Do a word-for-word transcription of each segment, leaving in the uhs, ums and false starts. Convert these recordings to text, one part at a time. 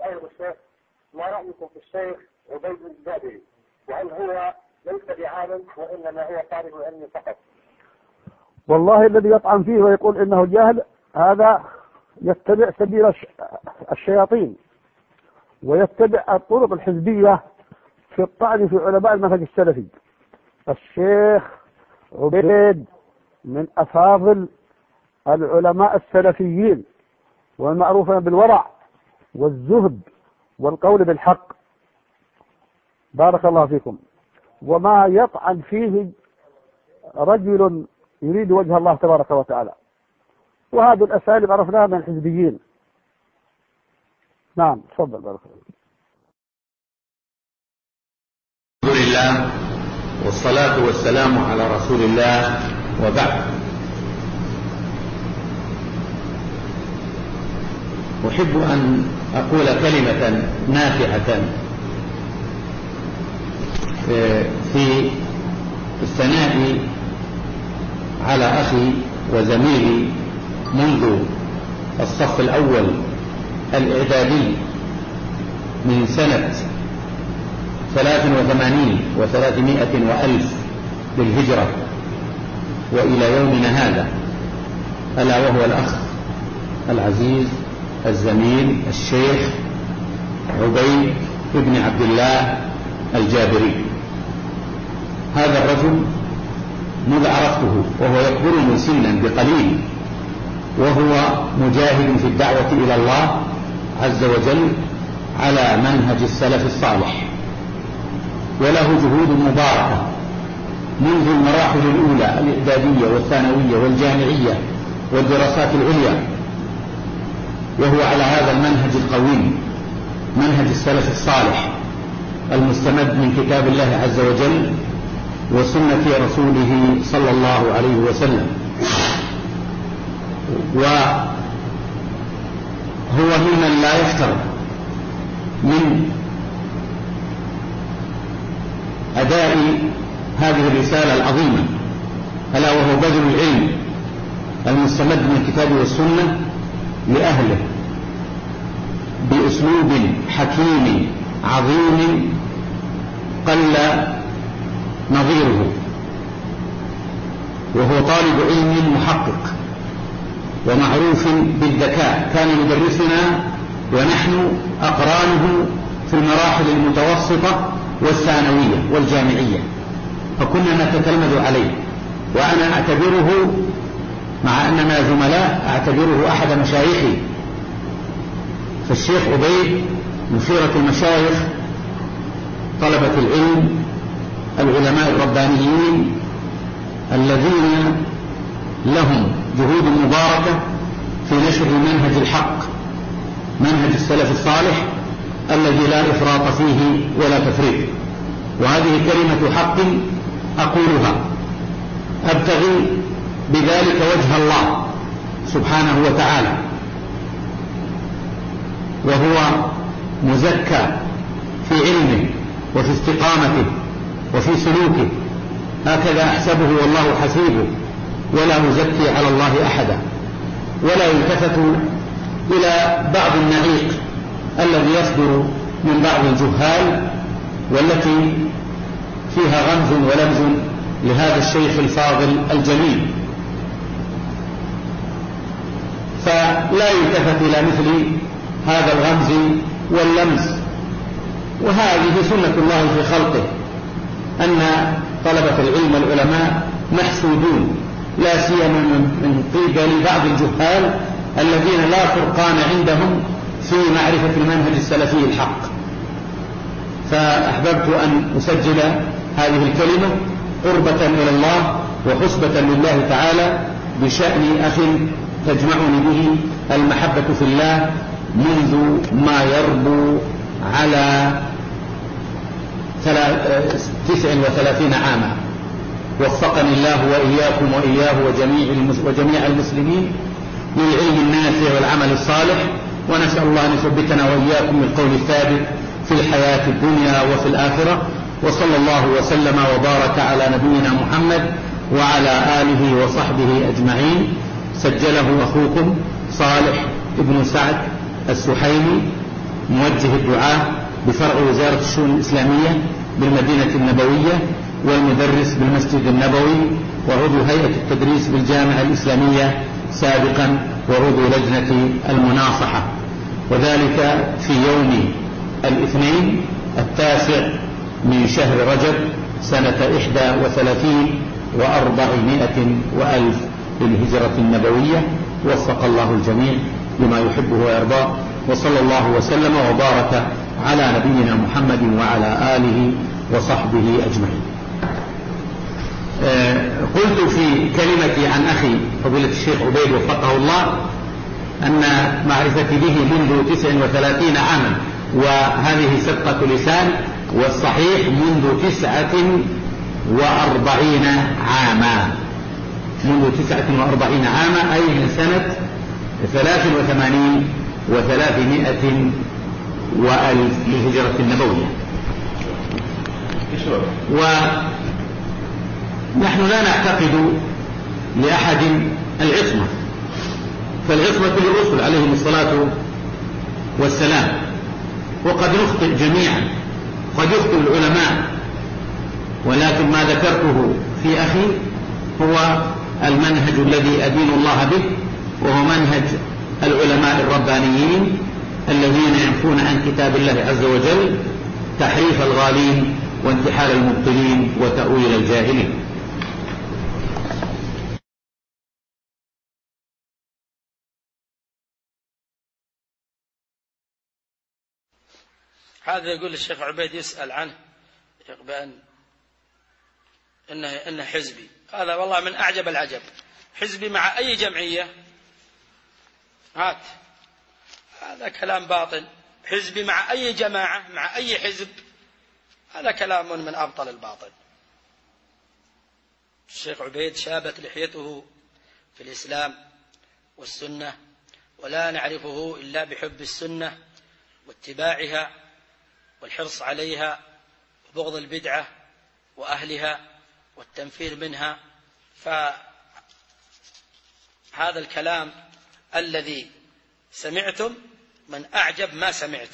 فضيلة الشيخ ما رأيكم في الشيخ عبيد الجابري؟ وهل هو ليس بعالم وإنما هو طالب علم فقط؟ والله الذي يطعن فيه ويقول إنه جاهل هذا يتبع سبيل الشياطين ويتبع الطرق الحزبية في الطعن في علماء المنهج السلفي. الشيخ عبيد من أفاضل العلماء السلفيين والمعروفين بالورع والزهد والقول بالحق، بارك الله فيكم. وما يطعن فيه رجل يريد وجه الله تبارك وتعالى، وهذه الأساليب عرفناها من الحزبيين. نعم تفضل بارك الله. الحمد لله والصلاة والسلام على رسول الله، وبعد. أحب أن أقول كلمة نافعة في الثناء على أخي وزميلي منذ الصف الأول الإعدادي من سنة ثلاث وثمانين وثلاثمائة وألف بالهجرة وإلى يومنا هذا، ألا وهو الأخ العزيز الزميل الشيخ عبيد بن عبد الله الجابري. هذا الرجل مذ عرفته وهو يكبرني سنا بقليل، وهو مجاهد في الدعوة إلى الله عز وجل على منهج السلف الصالح، وله جهود مباركة منذ المراحل الأولى الإعدادية والثانوية والجامعية والدراسات العليا، وهو على هذا المنهج القويم، منهج السلف الصالح المستمد من كتاب الله عز وجل وسنة رسوله صلى الله عليه وسلم. وهو ممن لا يفتر من أداء هذه الرسالة العظيمة، ألا وهو بذل العلم المستمد من الكتاب والسنة لأهله بأسلوب حكيم عظيم قل نظيره، وهو طالب علم محقق ومعروف بالذكاء. كان يدرسنا ونحن أقرانه في المراحل المتوسطة والثانوية والجامعية، فكنا نتتلمذ عليه، وأنا أعتبره مع أننا زملاء أعتبره أحد مشايخي. فالشيخ عبيد من خيرة المشايخ، طلبة العلم، العلماء الربانيين الذين لهم جهود مباركة في نشر منهج الحق، منهج السلف الصالح الذي لا إفراط فيه ولا تفريط. وهذه كلمة حق أقولها أبتغي بذلك وجه الله سبحانه وتعالى، وهو مزكى في علمه وفي استقامته وفي سلوكه، هكذا أحسبه والله حسيبه، ولا نزكي على الله أحدا. ولا يلتفت إلى بعض النعيق الذي يصدر من بعض الجهال والتي فيها غمز ولمز لهذا الشيخ الفاضل الجليل، فلا يلتفت إلى مثل هذا الغمز واللمز. وهذه سنة الله في خلقه، أن طلبة العلم والعلماء محسودون، لا سيما من قبل بعض الجهال الذين لا فرقان عندهم في معرفة المنهج السلفي الحق. فأحببت أن أسجل هذه الكلمة قربة إلى الله وحسبة لله تعالى بشأن أخ تجمعني به المحبة في الله منذ ما يربو على تسع وثلاثين عاما. وفقني الله وإياكم وإياه وجميع المسلمين للعلم النافع والعمل الصالح، ونسأل الله أن يثبتنا وإياكم بالقول الثابت في الحياة الدنيا وفي الآخرة. وصلى الله وسلم وبارك على نبينا محمد وعلى آله وصحبه أجمعين. سجله أخوكم صالح ابن سعد السحيمي موجه الدعاة بفرع وزارة الشؤون الإسلامية بالمدينة النبوية، والمدرس بالمسجد النبوي، وعضو هيئة التدريس بالجامعة الإسلامية سابقا، وعضو لجنة المناصحة، وذلك في يوم الاثنين التاسع من شهر رجب سنة إحدى وثلاثين وأربعمائة وألف للهجرة النبوية. وفق الله الجميع لما يحبه ويرضاه، وصلى الله وسلم وبارك على نبينا محمد وعلى آله وصحبه أجمعين. أه قلت في كلمتي عن أخي فضيلة الشيخ عبيد وفقه الله أن معرفتي به منذ تسع وثلاثين عاما، وهذه سبقة لسان، والصحيح منذ تسعة وأربعين عاما، منذ تسعة وأربعين عاما، أي من سنة ثلاث وثمانين وثلاثمائة وألف للهجرة النبوية. ونحن لا نعتقد لأحد العصمة، فالعصمة للرسل عليهم الصلاة والسلام، وقد نخطئ جميعا، قد يخطئ العلماء، ولكن ما ذكرته في أخي هو المنهج الذي أدين الله به، وهو منهج العلماء الربانيين الذين ينفون عن كتاب الله عز وجل تحريف الغالين وانتحال المبطلين وتأويل الجاهلين. هذا يقول الشيخ عبيد يسأل عنه بأن إنه, إنه حزبي. هذا والله من أعجب العجب. حزبي مع أي جمعية؟ هات، هذا كلام باطل. حزبي مع أي جماعة، مع أي حزب؟ هذا كلام من أبطل الباطل. الشيخ عبيد شابت لحيته في الإسلام والسنة، ولا نعرفه إلا بحب السنة واتباعها والحرص عليها وبغض البدعة وأهلها والتنفير منها. فهذا الكلام الذي سمعتم من أعجب ما سمعت.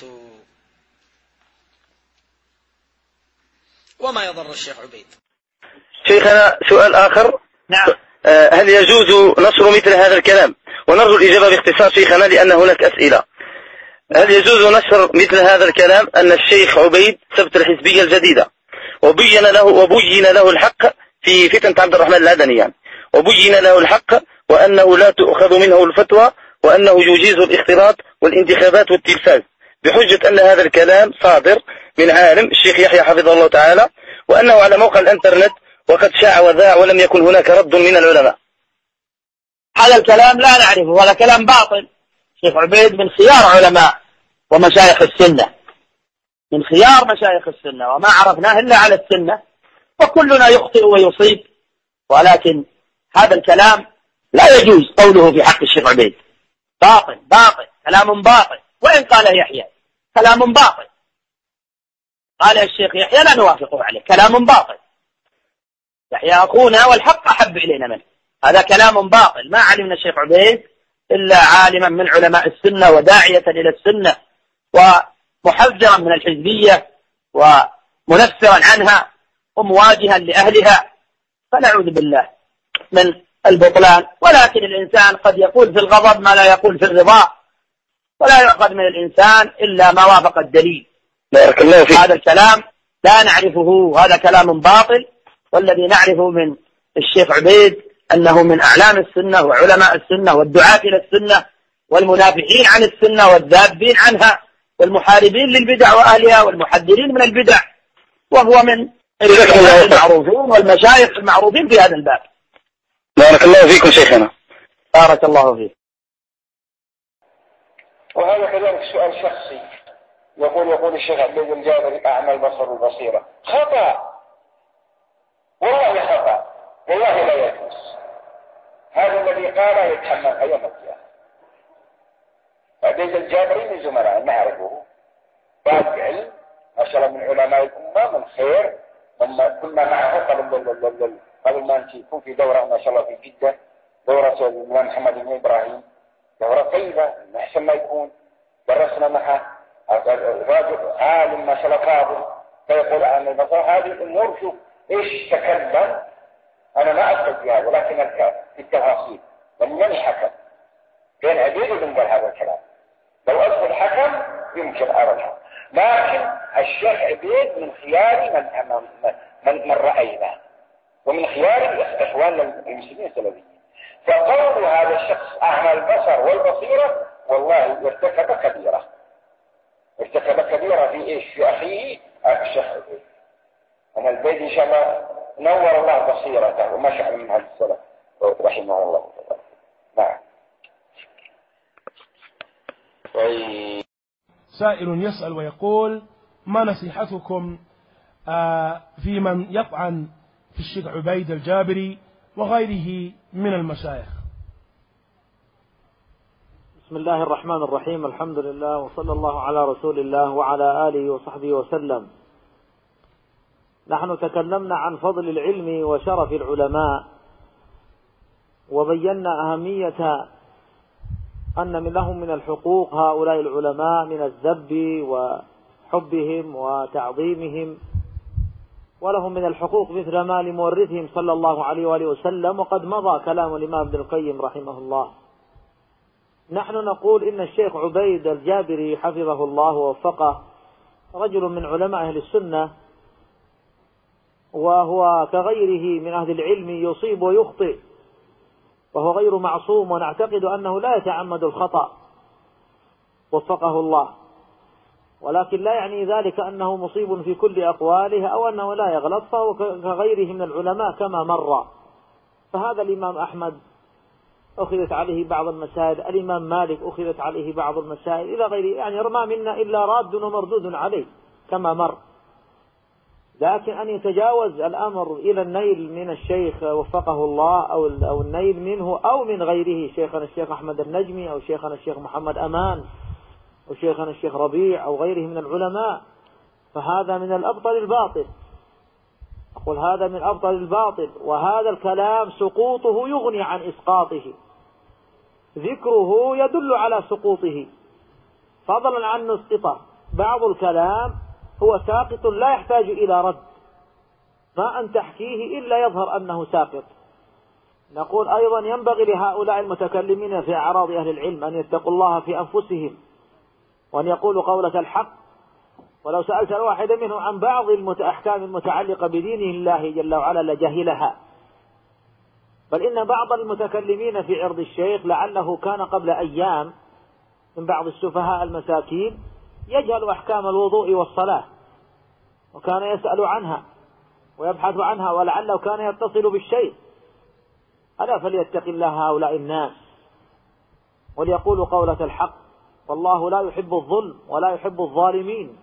وما يضر الشيخ عبيد. شيخنا سؤال آخر. نعم. هل يجوز نشر مثل هذا الكلام؟ ونرجو الإجابة باختصار شيخنا لأن هناك أسئلة. هل يجوز نشر مثل هذا الكلام أن الشيخ عبيد ثبت الحزبية الجديدة وبين له وبين له الحق في فتنة عبد الرحمن العدني يعني، وبين له الحق وأنه لا تؤخذ منه الفتوى، وأنه يجيز الاختلاط والانتخابات والتلفاز، بحجة أن هذا الكلام صادر من عالم الشيخ يحيى حفظه الله تعالى، وأنه على موقع الانترنت وقد شاع وذاع ولم يكن هناك رد من العلماء. هذا الكلام لا نعرفه، هذا كلام باطل. الشيخ عبيد من خيار علماء ومشايخ السنة، من خيار مشايخ السنة، وما عرفناه إلا على السنة، وكلنا يخطئ ويصيب، ولكن هذا الكلام لا يجوز قوله في حق الشيخ عبيد. باطل باطل، كلام باطل، وإن قال يحيى كلام باطل، قال الشيخ يحيى لا نوافقه عليه، كلام باطل. يحيى أخونا والحق أحب إلينا منه، هذا كلام باطل. ما علمنا الشيخ عبيد إلا عالما من علماء السنة وداعية إلى السنة ومحذرا من الحزبية ومنفرا عنها ومواجها لأهلها، فنعوذ بالله من البطلان. ولكن الإنسان قد يقول في الغضب ما لا يقول في الرضا، ولا يؤخذ من الإنسان إلا ما وافق الدليل. هذا الكلام لا نعرفه، هذا كلام باطل. والذي نعرفه من الشيخ عبيد أنه من أعلام السنة وعلماء السنة والدعاة إلى السنة والمنافحين عن السنة والذابين عنها والمحاربين للبدع وأهلها والمحذرين من البدع، وهو من المعروفين والمشايخ المعروفين في هذا الباب. بارك الله فيكم شيخنا. بارك الله فيك. وهذا كذلك سؤال شخصي. يقول يقول الشيخ عبيد الجابري أعمى البصر والبصيرة. خطأ، والله خطأ، والله لا يجوز. هذا الذي قال يتحمل أي مكان. عبيد الجابري من زملاء نعرفه، بعد علم ما شاء الله من علماء الأمة من خير، لما كنا معه قبل قبل ما يكون في دورة ما شاء الله في جدة، دورة الإمام محمد بن إبراهيم، دورة طيبة أحسن ما يكون، درسنا معه الرجل عالم مثلا فاضل فيقول عن البصر هذه الأمور شوف إيش تكلم أنا ما أدخل فيها ولكن في التفاصيل من حكم بين عديد من قال هذا الكلام لو أدخل حكم يمكن أرجع لكن الشيخ عبيد من خيار من من, من رأينا ومن خيار إخوان المسلمين السلفيين فقول هذا الشخص أعمى البصر والبصيرة والله ارتكب كبيرة ارتكب كبيرة في إيش في أخيه الشيخ عبيد. أنا البيت إن شاء الله نور الله بصيرته وما شاء من هذا السلف رحمه الله تعالى. نعم. سائل يسأل ويقول ما نصيحتكم في من يطعن في الشيخ عبيد الجابري وغيره من المشايخ؟ بسم الله الرحمن الرحيم، الحمد لله وصلى الله على رسول الله وعلى آله وصحبه وسلم. نحن تكلمنا عن فضل العلم وشرف العلماء وبينا أهمية أن من لهم من الحقوق هؤلاء العلماء من الذب وحبهم وتعظيمهم، ولهم من الحقوق مثل ما لمورثهم صلى الله عليه وآله وسلم، وقد مضى كلام الإمام ابن القيم رحمه الله. نحن نقول إن الشيخ عبيد الجابري حفظه الله ووفقه رجل من علماء أهل السنة، وهو كغيره من أهل العلم يصيب ويخطئ، وهو غير معصوم، ونعتقد أنه لا يتعمد الخطأ وفقه الله، ولكن لا يعني ذلك أنه مصيب في كل أقواله أو أنه لا يغلط، فهو كغيره من العلماء كما مر. فهذا الإمام أحمد أخذت عليه بعض المسائل، الإمام مالك أخذت عليه بعض المسائل إلى غيره، يعني ما منا إلا راد ومردود عليه كما مر. لكن أن يتجاوز الأمر إلى النيل من الشيخ وفقه الله أو أو النيل منه أو من غيره، شيخنا الشيخ أحمد النجمي أو شيخنا الشيخ محمد أمان أو شيخنا الشيخ ربيع أو غيره من العلماء، فهذا من الأبطل الباطل. أقول هذا من أبطل الباطل، وهذا الكلام سقوطه يغني عن إسقاطه، ذكره يدل على سقوطه فضلا عن نسقطه. بعض الكلام هو ساقط لا يحتاج إلى رد، ما أن تحكيه إلا يظهر أنه ساقط. نقول أيضا ينبغي لهؤلاء المتكلمين في أعراض أهل العلم أن يتقوا الله في أنفسهم وأن يقولوا قولة الحق. ولو سألت الواحد منهم عن بعض الأحكام المتعلقة بدينه الله جل وعلا لجهلها، بل إن بعض المتكلمين في عرض الشيخ لعله كان قبل أيام من بعض السفهاء المساكين يجهل أحكام الوضوء والصلاة، وكان يسأل عنها ويبحث عنها، ولعله كان يتصل بالشيء. ألا فليتق الله هؤلاء الناس وليقولوا قولة الحق، والله لا يحب الظلم ولا يحب الظالمين،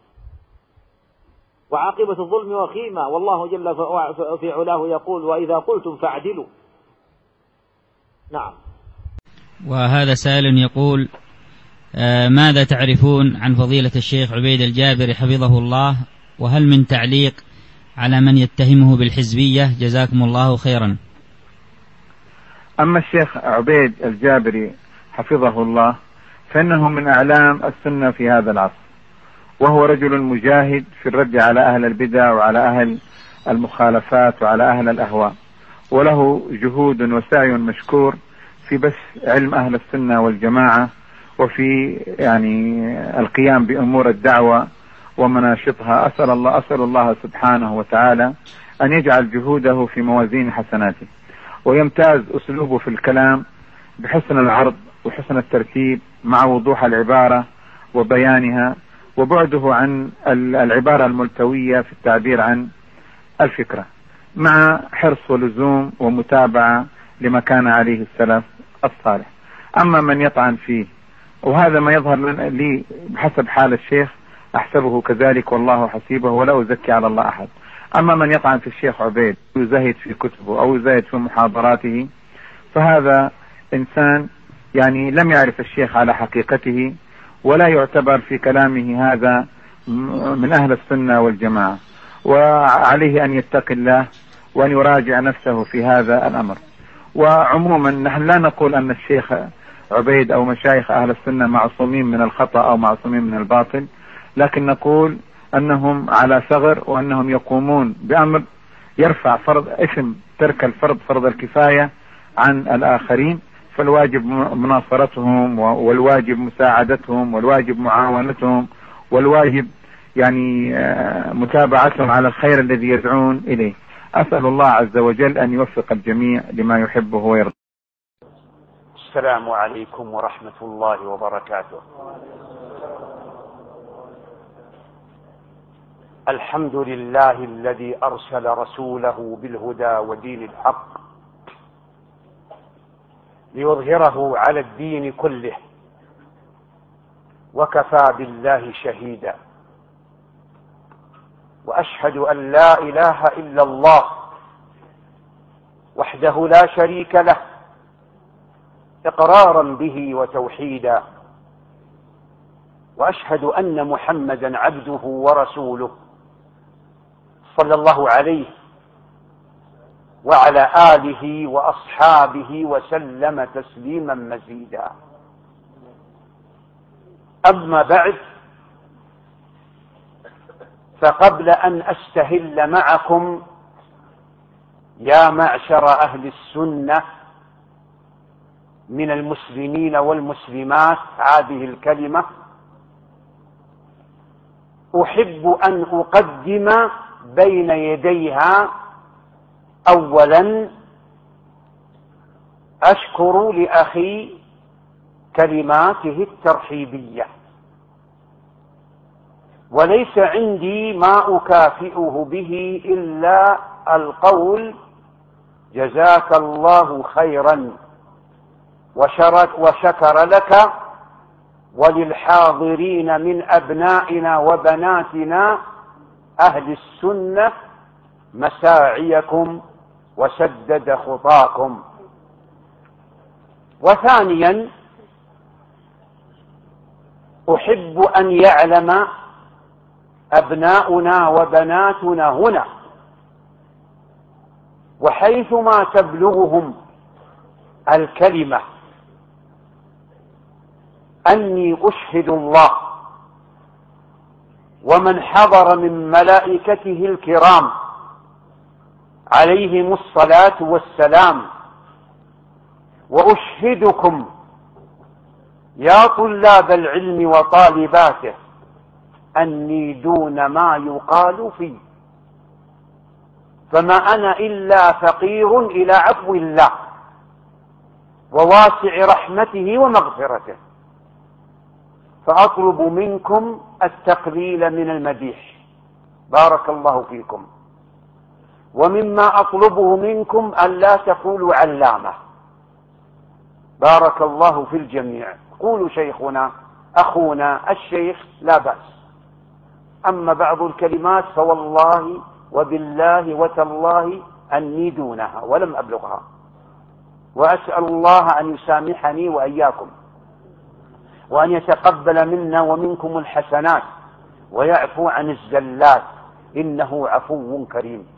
وعاقبة الظلم وخيمة، والله جل في علاه يقول وإذا قلتم فاعدلوا. نعم. وهذا سائل يقول ماذا تعرفون عن فضيلة الشيخ عبيد الجابري حفظه الله، وهل من تعليق على من يتهمه بالحزبية؟ جزاكم الله خيرا. أما الشيخ عبيد الجابري حفظه الله فإنه من أعلام السنة في هذا العصر، وهو رجل مجاهد في الرد على أهل البدع وعلى أهل المخالفات وعلى أهل الأهواء، وله جهود وسعي مشكور في بث علم أهل السنة والجماعة، وفي يعني القيام بأمور الدعوة ومناشطها. أسأل الله أسأل الله سبحانه وتعالى أن يجعل جهوده في موازين حسناته. ويمتاز أسلوبه في الكلام بحسن العرض وحسن الترتيب مع وضوح العبارة وبيانها، وبعده عن العبارة الملتوية في التعبير عن الفكرة، مع حرص ولزوم ومتابعة لما كان عليه السلف الصالح. أما من يطعن فيه، وهذا ما يظهر لي بحسب حال الشيخ أحسبه كذلك والله حسيبه ولا أزكي على الله أحد. أما من يطعن في الشيخ عبيد يزهد في كتبه أو يزهد في محاضراته، فهذا إنسان يعني لم يعرف الشيخ على حقيقته، ولا يعتبر في كلامه هذا من أهل السنة والجماعة، وعليه أن يتقي الله وأن يراجع نفسه في هذا الأمر. وعموما نحن لا نقول أن الشيخ عبيد أو مشايخ أهل السنة معصومين من الخطأ أو معصومين من الباطل، لكن نقول أنهم على ثغر، وأنهم يقومون بأمر يرفع فرض إثم ترك الفرض فرض الكفاية عن الآخرين، فالواجب مناصرتهم والواجب مساعدتهم والواجب معاونتهم والواجب يعني متابعتهم على الخير الذي يدعون إليه. أسأل الله عز وجل أن يوفق الجميع لما يحبه ويرضى. السلام عليكم ورحمة الله وبركاته. الحمد لله الذي أرسل رسوله بالهدى ودين الحق ليظهره على الدين كله، وكفى بالله شهيدا. وأشهد أن لا إله إلا الله وحده لا شريك له إقرارا به وتوحيدا، وأشهد أن محمدا عبده ورسوله صلى الله عليه وعلى آله وأصحابه وسلم تسليما مزيدا. أما بعد، فقبل أن أستهل معكم يا معشر أهل السنة من المسلمين والمسلمات هذه الكلمة، أحب أن أقدم بين يديها أولا أشكر لأخي كلماته الترحيبية، وليس عندي ما أكافئه به إلا القول جزاك الله خيرا، وشكر لك وللحاضرين من أبنائنا وبناتنا أهل السنة مساعيكم وسدد خطاكم. وثانيا أحب أن يعلم أبناؤنا وبناتنا هنا وحيثما تبلغهم الكلمة أني أشهد الله ومن حضر من ملائكته الكرام عليهم الصلاة والسلام، وأشهدكم يا طلاب العلم وطالباته أني دون ما يقال فيه، فما أنا إلا فقير إلى عفو الله وواسع رحمته ومغفرته، فأطلب منكم التقليل من المديح بارك الله فيكم. ومما أطلبه منكم ألا تقولوا علامة بارك الله في الجميع، قولوا شيخنا أخونا الشيخ لا بأس. أما بعض الكلمات فوالله وبالله وتالله أني دونها ولم أبلغها، وأسأل الله أن يسامحني وإياكم، وأن يتقبل منا ومنكم الحسنات، ويعفو عن الزلات، إنه عفو كريم.